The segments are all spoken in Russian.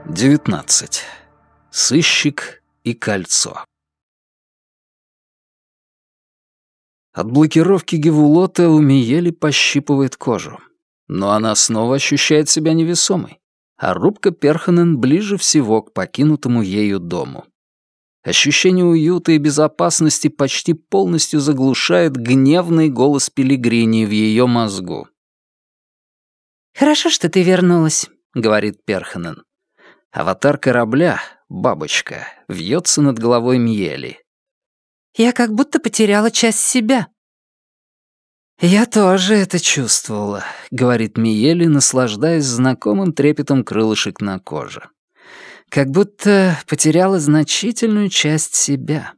19. Сыщик и кольцо. От блокировки Гевулота у Миели пощипывает кожу. Но она снова ощущает себя невесомой, а рубка Перханен ближе всего к покинутому ею дому. Ощущение уюта и безопасности почти полностью заглушает гневный голос Пелигрини в ее мозгу. «Хорошо, что ты вернулась», — говорит Перханен. Аватар корабля, бабочка, вьется над головой Миели. «Я как будто потеряла часть себя». «Я тоже это чувствовала», — говорит Миели, наслаждаясь знакомым трепетом крылышек на коже. «Как будто потеряла значительную часть себя».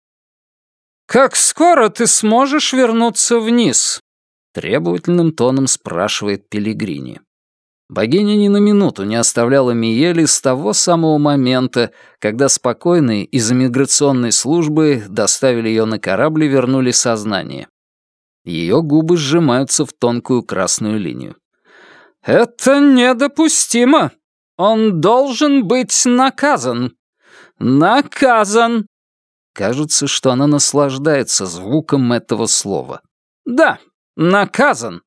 «Как скоро ты сможешь вернуться вниз?» — требовательным тоном спрашивает Пелигрини. Богиня ни на минуту не оставляла Миели с того самого момента, когда спокойные из иммиграционной службы доставили ее на корабль и вернули сознание. Ее губы сжимаются в тонкую красную линию. «Это недопустимо! Он должен быть наказан! Наказан!» Кажется, что она наслаждается звуком этого слова. «Да, наказан!»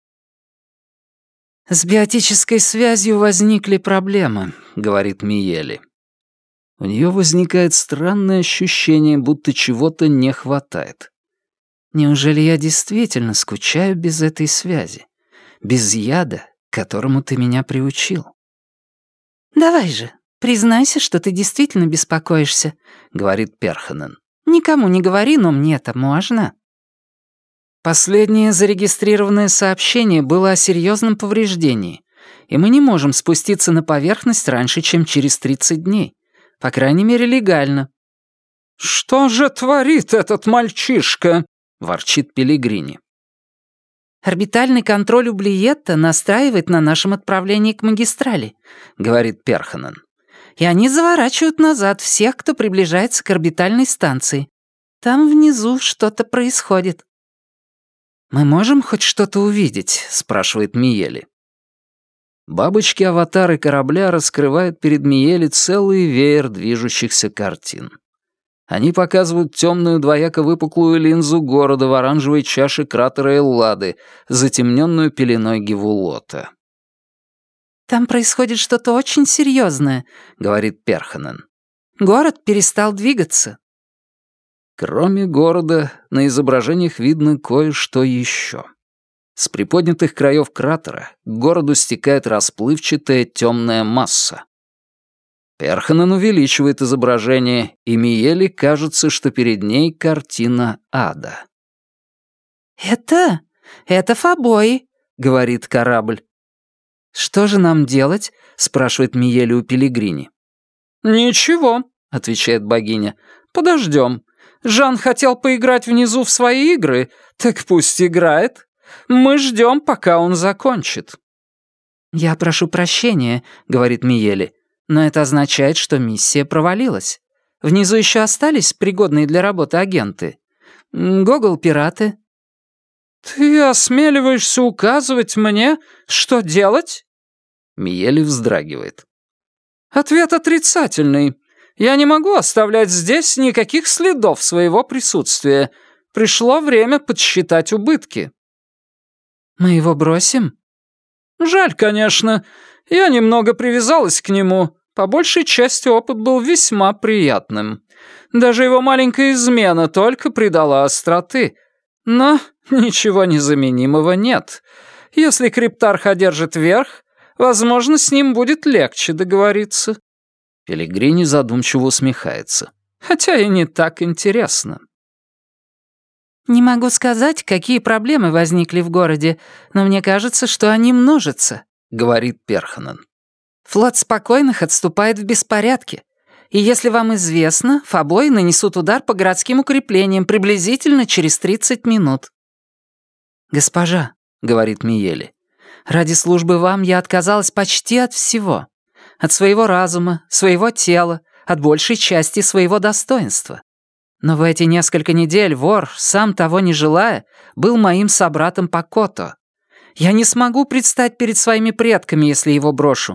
«С биотической связью возникли проблемы», — говорит Миели. У нее возникает странное ощущение, будто чего-то не хватает. Неужели я действительно скучаю без этой связи? Без яда, к которому ты меня приучил? «Давай же, признайся, что ты действительно беспокоишься», — говорит Перханен. «Никому не говори, но мне-то можно». Последнее зарегистрированное сообщение было о серьезном повреждении, и мы не можем спуститься на поверхность раньше, чем через 30 дней. По крайней мере, легально. «Что же творит этот мальчишка?» — ворчит Пелигрини. «Орбитальный контроль Ублиетта настраивает на нашем отправлении к магистрали», — говорит Перханен. «И они заворачивают назад всех, кто приближается к орбитальной станции. Там внизу что-то происходит». «Мы можем хоть что-то увидеть?» — спрашивает Миели. Бабочки-аватары корабля раскрывают перед Миели целый веер движущихся картин. Они показывают темную двояко выпуклую линзу города в оранжевой чаше кратера Эллады, затемненную пеленой Гевулота. «Там происходит что-то очень серьезное», — говорит Перханен. «Город перестал двигаться». Кроме города, на изображениях видно кое-что еще. С приподнятых краев кратера к городу стекает расплывчатая темная масса. Перханен увеличивает изображение, и Миели кажется, что перед ней картина ада. «Это Фобои», — говорит корабль. «Что же нам делать?» — спрашивает Миели у Пелигрини. «Ничего», — отвечает богиня. «Подождем. Жан хотел поиграть внизу в свои игры, так пусть играет. Мы ждем, пока он закончит». «Я прошу прощения», — говорит Миели, «но это означает, что миссия провалилась. Внизу еще остались пригодные для работы агенты. Гогол-пираты». «Ты осмеливаешься указывать мне, что делать?» Миели вздрагивает. «Ответ отрицательный. Я не могу оставлять здесь никаких следов своего присутствия. Пришло время подсчитать убытки». «Мы его бросим?» «Жаль, конечно. Я немного привязалась к нему. По большей части опыт был весьма приятным. Даже его маленькая измена только придала остроты. Но ничего незаменимого нет. Если Криптарх одержит верх, возможно, с ним будет легче договориться». Пелигрини задумчиво усмехается. «Хотя и не так интересно». «Не могу сказать, какие проблемы возникли в городе, но мне кажется, что они множатся», — говорит Перханен. «Флот спокойных отступает в беспорядке. И если вам известно, Фобои нанесут удар по городским укреплениям приблизительно через 30 минут». «Госпожа», — говорит Миели, — «ради службы вам я отказалась почти от всего. От своего разума, своего тела, от большей части своего достоинства. Но в эти несколько недель вор, сам того не желая, был моим собратом по Кото. Я не смогу предстать перед своими предками, если его брошу.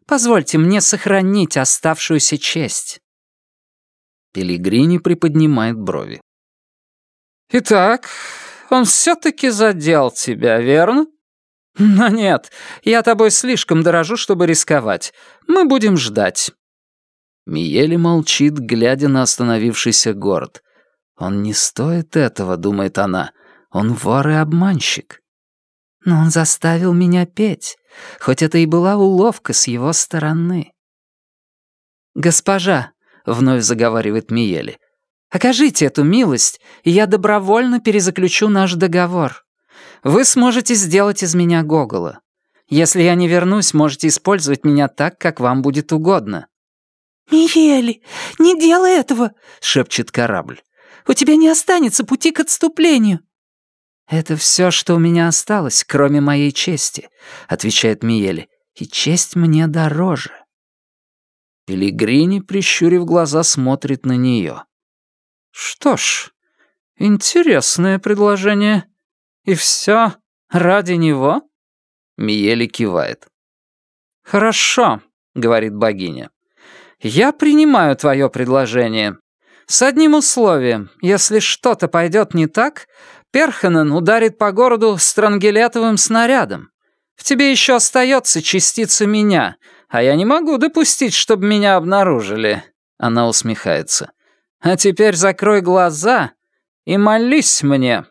Позвольте мне сохранить оставшуюся честь». Пелигрини приподнимает брови. «Итак, он все-таки задел тебя, верно? Но нет, я тобой слишком дорожу, чтобы рисковать. Мы будем ждать». Миели молчит, глядя на остановившийся город. «Он не стоит этого», — думает она. «Он вор и обманщик». «Но он заставил меня петь, хоть это и была уловка с его стороны». «Госпожа», — вновь заговаривает Миели, — «окажите эту милость, и я добровольно перезаключу наш договор. Вы сможете сделать из меня Гогола. Если я не вернусь, можете использовать меня так, как вам будет угодно». «Миели, не делай этого!» — шепчет корабль. «У тебя не останется пути к отступлению». «Это все, что у меня осталось, кроме моей чести», — отвечает Миели. «И честь мне дороже». Пелигрини, прищурив глаза, смотрит на нее. «Что ж, интересное предложение. И все ради него?» Миели кивает. «Хорошо», — говорит богиня. «Я принимаю твое предложение. С одним условием. Если что-то пойдет не так, Перханен ударит по городу странгелетовым снарядом. В тебе еще остается частица меня, а я не могу допустить, чтобы меня обнаружили». Она усмехается. «А теперь закрой глаза и молись мне».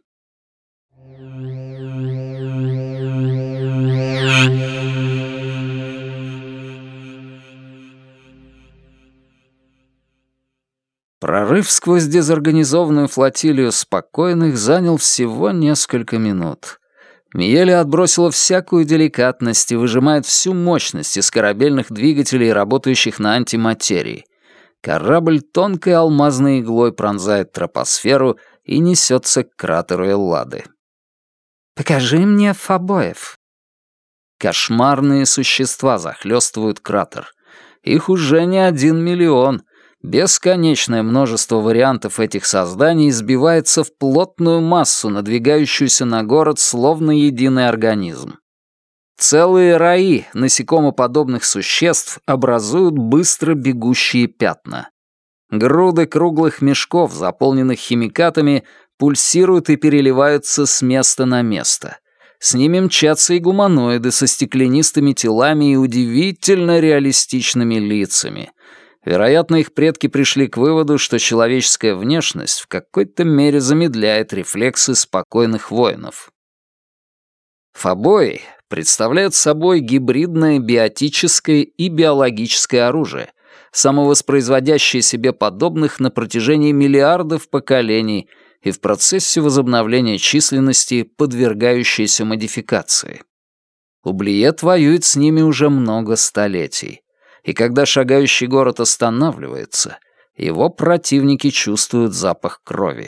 Прорыв сквозь дезорганизованную флотилию спокойных занял всего несколько минут. Миели отбросила всякую деликатность и выжимает всю мощность из корабельных двигателей, работающих на антиматерии. Корабль тонкой алмазной иглой пронзает тропосферу и несется к кратеру Эллады. «Покажи мне Фобоев». Кошмарные существа захлестывают кратер. Их уже не 1 миллион. Бесконечное множество вариантов этих созданий сбивается в плотную массу, надвигающуюся на город словно единый организм. Целые раи насекомоподобных существ образуют быстро бегущие пятна. Груды круглых мешков, заполненных химикатами, пульсируют и переливаются с места на место. С ними мчатся и гуманоиды со стеклянистыми телами и удивительно реалистичными лицами. Вероятно, их предки пришли к выводу, что человеческая внешность в какой-то мере замедляет рефлексы спокойных воинов. Фобои представляют собой гибридное биотическое и биологическое оружие, самовоспроизводящее себе подобных на протяжении миллиардов поколений и в процессе возобновления численности подвергающееся модификации. Ублиет воюет с ними уже много столетий. И когда шагающий город останавливается, его противники чувствуют запах крови.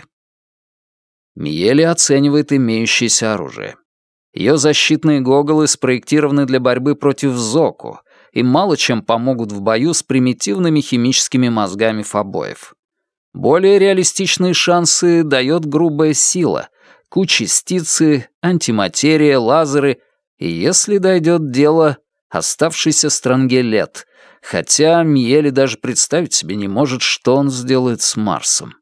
Миели оценивает имеющееся оружие. Ее защитные гоголы спроектированы для борьбы против Зоку и мало чем помогут в бою с примитивными химическими мозгами Фобоев. Более реалистичные шансы дает грубая сила, Q-частицы, антиматерия, лазеры и, если дойдет дело, оставшийся странгелет, хотя Миели даже представить себе не может, что он сделает с Марсом.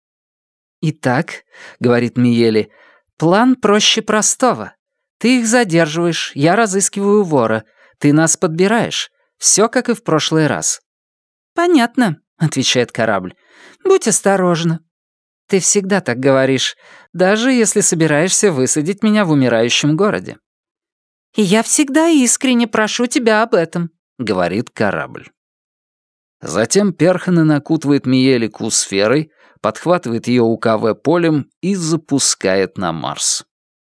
«Итак», — говорит Миели, — «план проще простого. Ты их задерживаешь, я разыскиваю вора, ты нас подбираешь. Все как и в прошлый раз». «Понятно», — отвечает корабль. «Будь осторожна». «Ты всегда так говоришь, даже если собираешься высадить меня в умирающем городе». «И я всегда искренне прошу тебя об этом», — говорит корабль. Затем Перханен окутывает Миели Q-сферой, подхватывает ее УКВ-полем и запускает на Марс.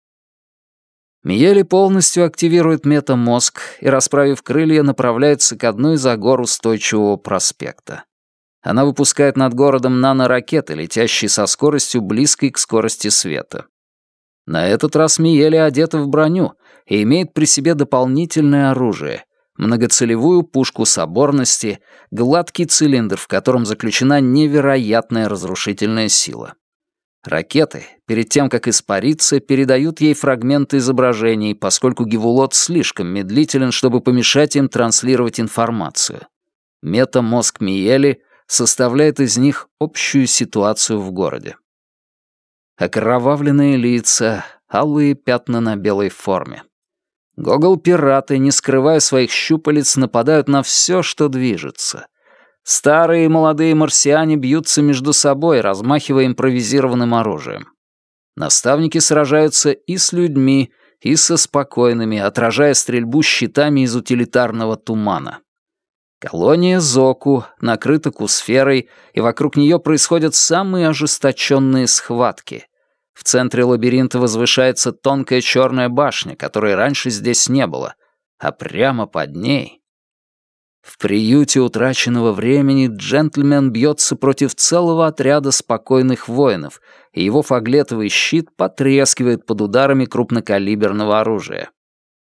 Миели полностью активирует метамозг и, расправив крылья, направляется к одной из гор устойчивого проспекта. Она выпускает над городом наноракеты, летящие со скоростью, близкой к скорости света. На этот раз Миели одета в броню и имеет при себе дополнительное оружие — многоцелевую пушку соборности, гладкий цилиндр, в котором заключена невероятная разрушительная сила. Ракеты, перед тем, как испариться, передают ей фрагменты изображений, поскольку Гевулот слишком медлителен, чтобы помешать им транслировать информацию. Метамозг Миели составляет из них общую ситуацию в городе. Окровавленные лица, алые пятна на белой форме. Гогол-пираты, не скрывая своих щупалец, нападают на все, что движется. Старые и молодые марсиане бьются между собой, размахивая импровизированным оружием. Наставники сражаются и с людьми, и со спокойными, отражая стрельбу щитами из утилитарного тумана. Колония Зоку накрыта кусферой, и вокруг нее происходят самые ожесточенные схватки. В центре лабиринта возвышается тонкая черная башня, которой раньше здесь не было, а прямо под ней... В приюте утраченного времени джентльмен бьется против целого отряда спокойных воинов, и его фаглетовый щит потрескивает под ударами крупнокалиберного оружия.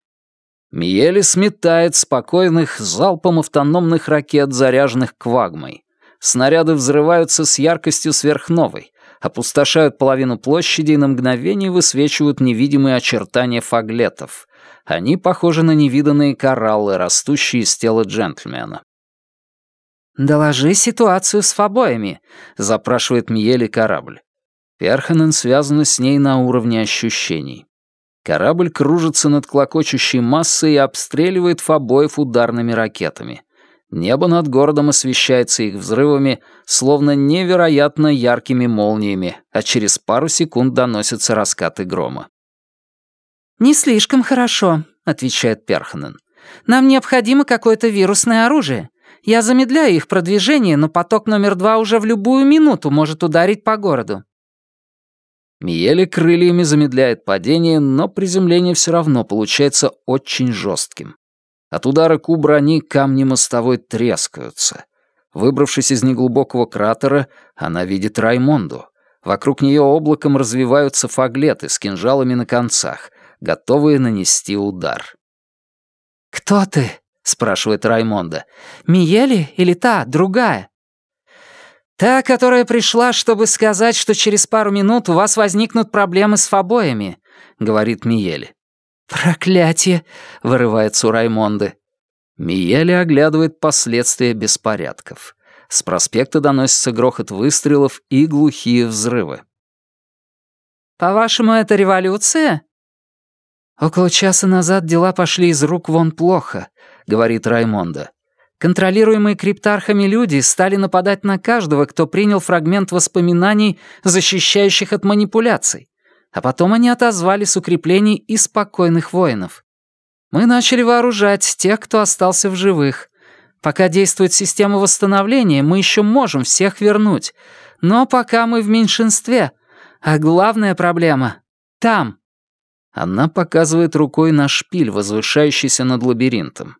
Миели сметает спокойных залпом автономных ракет, заряженных квагмой. Снаряды взрываются с яркостью сверхновой, опустошают половину площади и на мгновение высвечивают невидимые очертания фаглетов. Они похожи на невиданные кораллы, растущие из тела джентльмена. «Доложи ситуацию с фобоями», — запрашивает Миели корабль. Перханен связана с ней на уровне ощущений. Корабль кружится над клокочущей массой и обстреливает фобоев ударными ракетами. Небо над городом освещается их взрывами, словно невероятно яркими молниями, а через пару секунд доносятся раскаты грома. «Не слишком хорошо», — отвечает Перханен. «Нам необходимо какое-то вирусное оружие. Я замедляю их продвижение, но поток номер 2 уже в любую минуту может ударить по городу». Миели крыльями замедляет падение, но приземление все равно получается очень жестким. От удара ку брони камни мостовой трескаются. Выбравшись из неглубокого кратера, она видит Раймонду. Вокруг нее облаком развиваются фаглеты с кинжалами на концах, готовые нанести удар. «Кто ты?» — спрашивает Раймонда. «Миели или та, другая?» «Та, которая пришла, чтобы сказать, что через пару минут у вас возникнут проблемы с фобоями», — говорит Миели. «Проклятие!» — вырывается у Раймонды. Миели оглядывает последствия беспорядков. С проспекта доносится грохот выстрелов и глухие взрывы. «По-вашему, это революция?» «Около часа назад дела пошли из рук вон плохо», — говорит Раймонда. «Контролируемые криптархами люди стали нападать на каждого, кто принял фрагмент воспоминаний, защищающих от манипуляций. А потом они отозвали с укреплений и спокойных воинов. Мы начали вооружать тех, кто остался в живых. Пока действует система восстановления, мы еще можем всех вернуть. Но пока мы в меньшинстве. А главная проблема — там». Она показывает рукой на шпиль, возвышающийся над лабиринтом.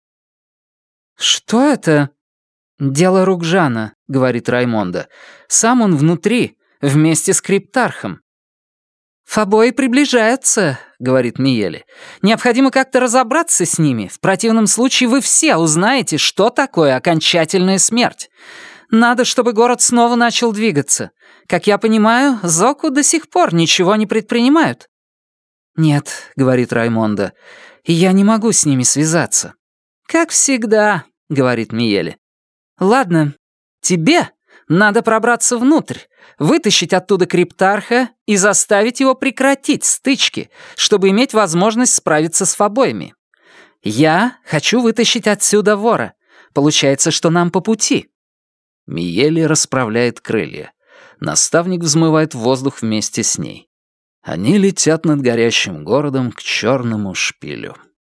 «Что это?» «Дело рук Жана», — говорит Раймонда. «Сам он внутри, вместе с криптархом». «Фобои приближаются», — говорит Миели. «Необходимо как-то разобраться с ними. В противном случае вы все узнаете, что такое окончательная смерть. Надо, чтобы город снова начал двигаться. Как я понимаю, Зоку до сих пор ничего не предпринимают». «Нет», — говорит Раймонда, — «и я не могу с ними связаться». «Как всегда», — говорит Миели. «Ладно, тебе надо пробраться внутрь, вытащить оттуда криптарха и заставить его прекратить стычки, чтобы иметь возможность справиться с фобоями. Я хочу вытащить отсюда вора. Получается, что нам по пути». Миели расправляет крылья. Наставник взмывает в воздух вместе с ней. Они летят над горящим городом к черному шпилю.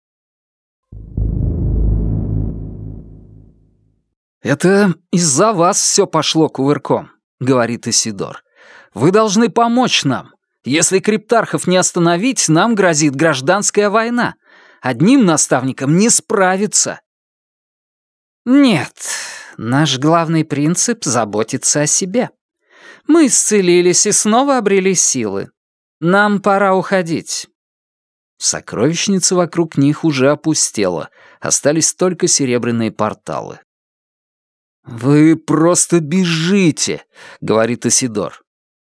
«Это из-за вас все пошло кувырком», — говорит Исидор. «Вы должны помочь нам. Если криптархов не остановить, нам грозит гражданская война. Одним наставником не справиться». «Нет, наш главный принцип — заботиться о себе. Мы исцелились и снова обрели силы. Нам пора уходить». Сокровищница вокруг них уже опустела, остались только серебряные порталы. «Вы просто бежите», — говорит Исидор.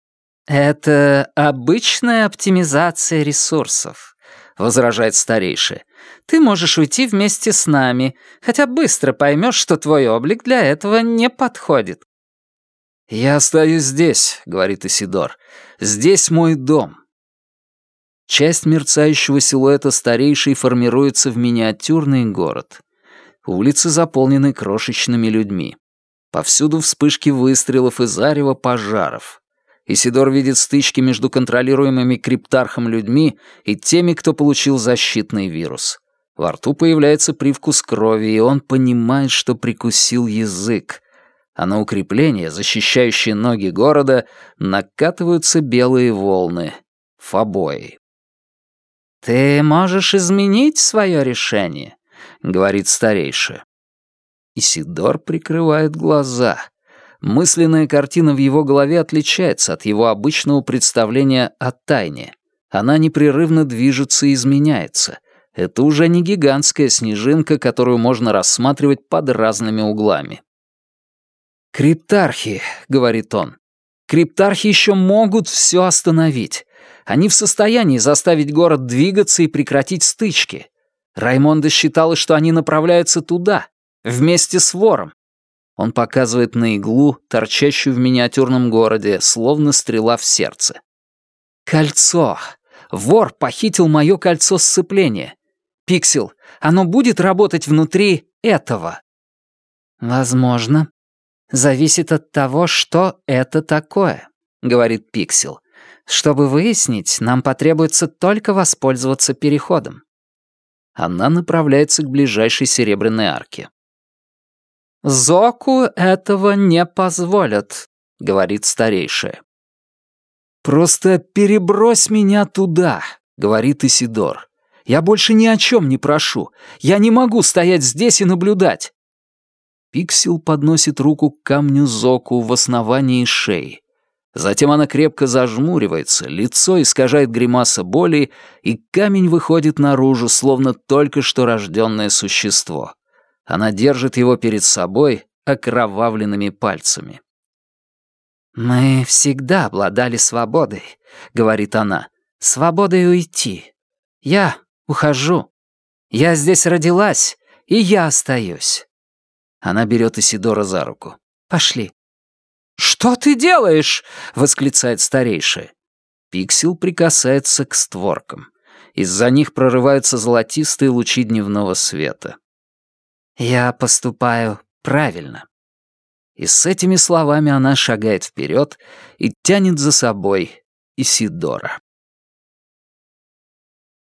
«Это обычная оптимизация ресурсов», — возражает старейший. «Ты можешь уйти вместе с нами, хотя быстро поймешь, что твой облик для этого не подходит». «Я остаюсь здесь», — говорит Исидор. «Здесь мой дом». Часть мерцающего силуэта старейшей формируется в миниатюрный город. Улицы заполнены крошечными людьми. Повсюду вспышки выстрелов и зарево пожаров. Исидор видит стычки между контролируемыми криптархом людьми и теми, кто получил защитный вирус. Во рту появляется привкус крови, и он понимает, что прикусил язык. А на укрепления, защищающие ноги города, накатываются белые волны. Фобои. «Ты можешь изменить свое решение», — говорит старейший. Исидор прикрывает глаза. Мысленная картина в его голове отличается от его обычного представления о тайне. Она непрерывно движется и изменяется. Это уже не гигантская снежинка, которую можно рассматривать под разными углами. «Криптархи», — говорит он, — «криптархи еще могут все остановить. Они в состоянии заставить город двигаться и прекратить стычки. Раймонда считала, что они направляются туда, вместе с вором. Он показывает на иглу, торчащую в миниатюрном городе, словно стрела в сердце. «Кольцо! Вор похитил мое кольцо сцепления. Пиксел, оно будет работать внутри этого?» «Возможно. Зависит от того, что это такое», — говорит Пиксел. «Чтобы выяснить, нам потребуется только воспользоваться переходом». Она направляется к ближайшей серебряной арке. «Зоку этого не позволят», — говорит старейшая. «Просто перебрось меня туда», — говорит Исидор. «Я больше ни о чем не прошу. Я не могу стоять здесь и наблюдать». Пиксел подносит руку к камню Зоку в основании шеи. Затем она крепко зажмуривается, лицо искажает гримаса боли, и камень выходит наружу, словно только что рожденное существо. Она держит его перед собой окровавленными пальцами. «Мы всегда обладали свободой», — говорит она. «Свободой уйти. Я ухожу. Я здесь родилась, и я остаюсь». Она берет Исидора за руку. «Пошли». «Что ты делаешь?» — восклицает старейшая. Пиксел прикасается к створкам. Из-за них прорываются золотистые лучи дневного света. «Я поступаю правильно». И с этими словами она шагает вперед и тянет за собой Исидора.